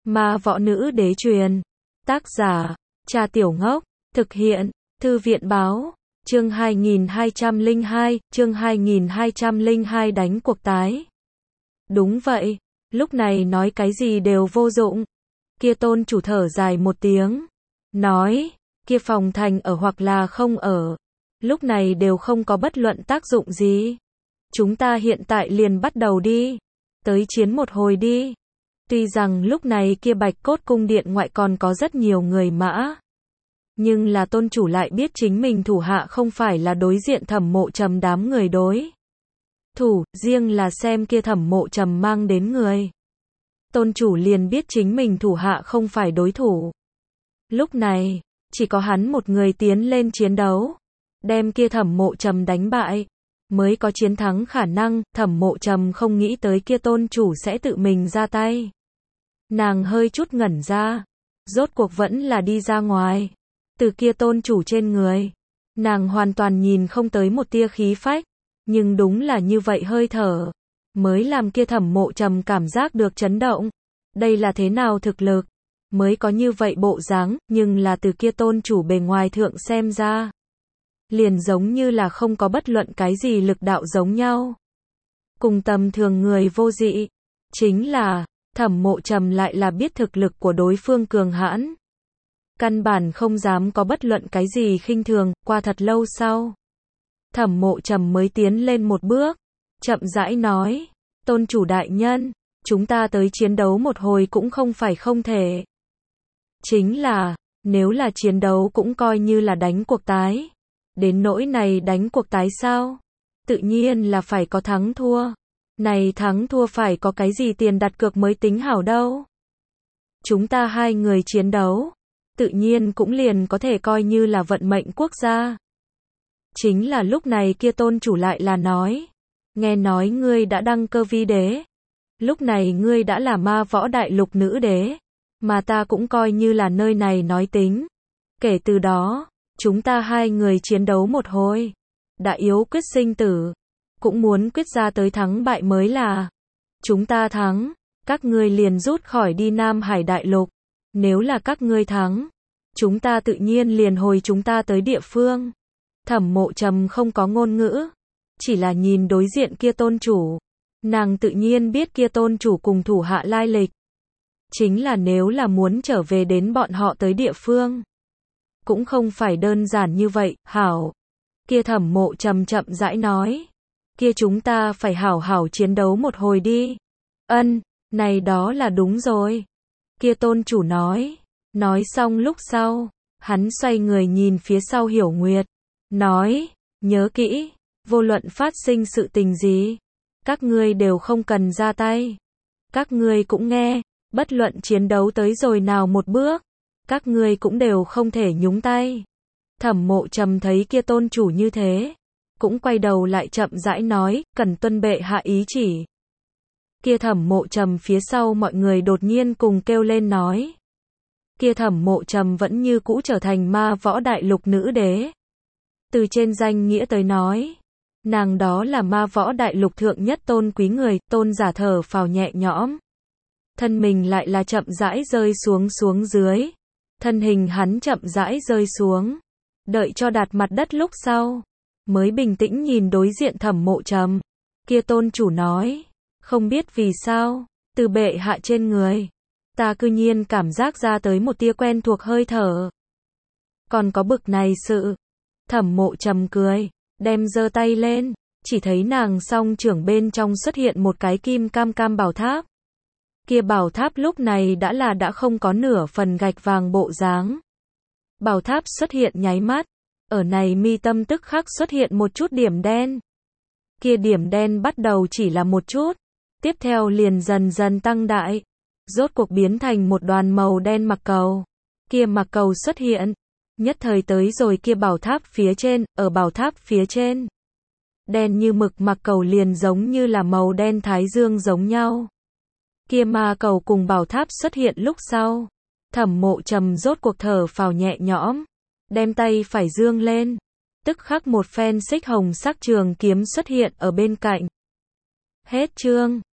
Ma võ nữ đế truyền. Tác giả, Trà Tiểu Ngốc. Thực hiện, Thư viện báo. Chương 2202 đánh cuộc tái. Đúng vậy, lúc này nói cái gì đều vô dụng. Kia tôn chủ thở dài một tiếng. Nói, kia phòng thành ở hoặc là không ở. Lúc này đều không có bất luận tác dụng gì. Chúng ta hiện tại liền bắt đầu đi. Tới chiến một hồi đi. Tuy rằng lúc này kia Bạch Cốt cung điện ngoại còn có rất nhiều người mã. Nhưng là tôn chủ lại biết chính mình thủ hạ không phải là đối diện Thẩm Mộ Trầm đám người đối thủ, riêng là xem kia Thẩm Mộ Trầm mang đến người. Tôn chủ liền biết chính mình thủ hạ không phải đối thủ. Lúc này, chỉ có hắn một người tiến lên chiến đấu, đem kia Thẩm Mộ Trầm đánh bại, mới có chiến thắng khả năng. Thẩm Mộ Trầm không nghĩ tới kia tôn chủ sẽ tự mình ra tay. Nàng hơi chút ngẩn ra, rốt cuộc vẫn là đi ra ngoài. Từ kia tôn chủ trên người, nàng hoàn toàn nhìn không tới một tia khí phách, nhưng đúng là như vậy hơi thở, mới làm kia Thẩm Mộ Trầm cảm giác được chấn động. Đây là thế nào thực lực, mới có như vậy bộ dáng, nhưng là từ kia tôn chủ bề ngoài thượng xem ra, liền giống như là không có bất luận cái gì lực đạo giống nhau. Cùng tầm thường người vô dị, chính là, Thẩm Mộ Trầm lại là biết thực lực của đối phương cường hãn. Căn bản không dám có bất luận cái gì khinh thường. Qua thật lâu sau, Thẩm Mộ Trầm mới tiến lên một bước, chậm rãi nói, tôn chủ đại nhân, chúng ta tới chiến đấu một hồi cũng không phải không thể. Chính là, nếu là chiến đấu cũng coi như là đánh cuộc tái. Đến nỗi này đánh cuộc tái sao? Tự nhiên là phải có thắng thua. Này thắng thua phải có cái gì tiền đặt cược mới tính hảo đâu. Chúng ta hai người chiến đấu, tự nhiên cũng liền có thể coi như là vận mệnh quốc gia. Chính là lúc này kia tôn chủ lại là nói, nghe nói ngươi đã đăng cơ vi đế. Lúc này ngươi đã là ma võ đại lục nữ đế, mà ta cũng coi như là nơi này nói tính. Kể từ đó, chúng ta hai người chiến đấu một hồi, đã yếu quyết sinh tử, cũng muốn quyết ra tới thắng bại mới là. Chúng ta thắng, các ngươi liền rút khỏi đi Nam Hải đại lục. Nếu là các ngươi thắng, chúng ta tự nhiên liền hồi chúng ta tới địa phương. Thẩm Mộ Trầm không có ngôn ngữ, chỉ là nhìn đối diện kia tôn chủ. Nàng tự nhiên biết kia tôn chủ cùng thủ hạ lai lịch. Chính là nếu là muốn trở về đến bọn họ tới địa phương, cũng không phải đơn giản như vậy. Hảo. Kia Thẩm Mộ Trầm chậm rãi nói, kia chúng ta phải hảo hảo chiến đấu một hồi đi. Ân, này đó là đúng rồi. Kia tôn chủ nói. Nói xong lúc sau, hắn xoay người nhìn phía sau Hiểu Nguyệt, nói, nhớ kỹ, vô luận phát sinh sự tình gì, các ngươi đều không cần ra tay. Các ngươi cũng nghe, bất luận chiến đấu tới rồi nào một bước, các ngươi cũng đều không thể nhúng tay. Thẩm Mộ Trầm thấy kia tôn chủ như thế, cũng quay đầu lại chậm rãi nói, cần tuân bệ hạ ý chỉ. Kia Thẩm Mộ Trầm phía sau mọi người đột nhiên cùng kêu lên nói. Kia Thẩm Mộ Trầm vẫn như cũ trở thành ma võ đại lục nữ đế. Từ trên danh nghĩa tới nói, nàng đó là ma võ đại lục thượng nhất tôn quý người. Tôn giả thở phào nhẹ nhõm, thân mình lại là chậm rãi rơi xuống dưới. Thân hình hắn chậm rãi rơi xuống, đợi cho đạt mặt đất lúc sau, mới bình tĩnh nhìn đối diện Thẩm Mộ Trầm. Kia tôn chủ nói, không biết vì sao, từ bệ hạ trên người, ta cư nhiên cảm giác ra tới một tia quen thuộc hơi thở. Còn có bực này sự. Thẩm Mộ Trầm cười, đem giơ tay lên, chỉ thấy nàng song trưởng bên trong xuất hiện một cái kim cam cam bảo tháp. Kia bảo tháp lúc này đã không có nửa phần gạch vàng bộ dáng. Bảo tháp xuất hiện nháy mắt, ở này mi tâm tức khắc xuất hiện một chút điểm đen. Kia điểm đen bắt đầu chỉ là một chút, tiếp theo liền dần dần tăng đại, rốt cuộc biến thành một đoàn màu đen mặc cầu. Kia mặc cầu xuất hiện, nhất thời tới rồi kia bảo tháp phía trên. Ở bảo tháp phía trên, đen như mực mặc cầu liền giống như là màu đen thái dương giống nhau. Kia ma cầu cùng bảo tháp xuất hiện lúc sau, Thẩm Mộ Trầm rốt cuộc thở phào nhẹ nhõm, đem tay phải dương lên, tức khắc một phen xích hồng sắc trường kiếm xuất hiện ở bên cạnh. Hết chương.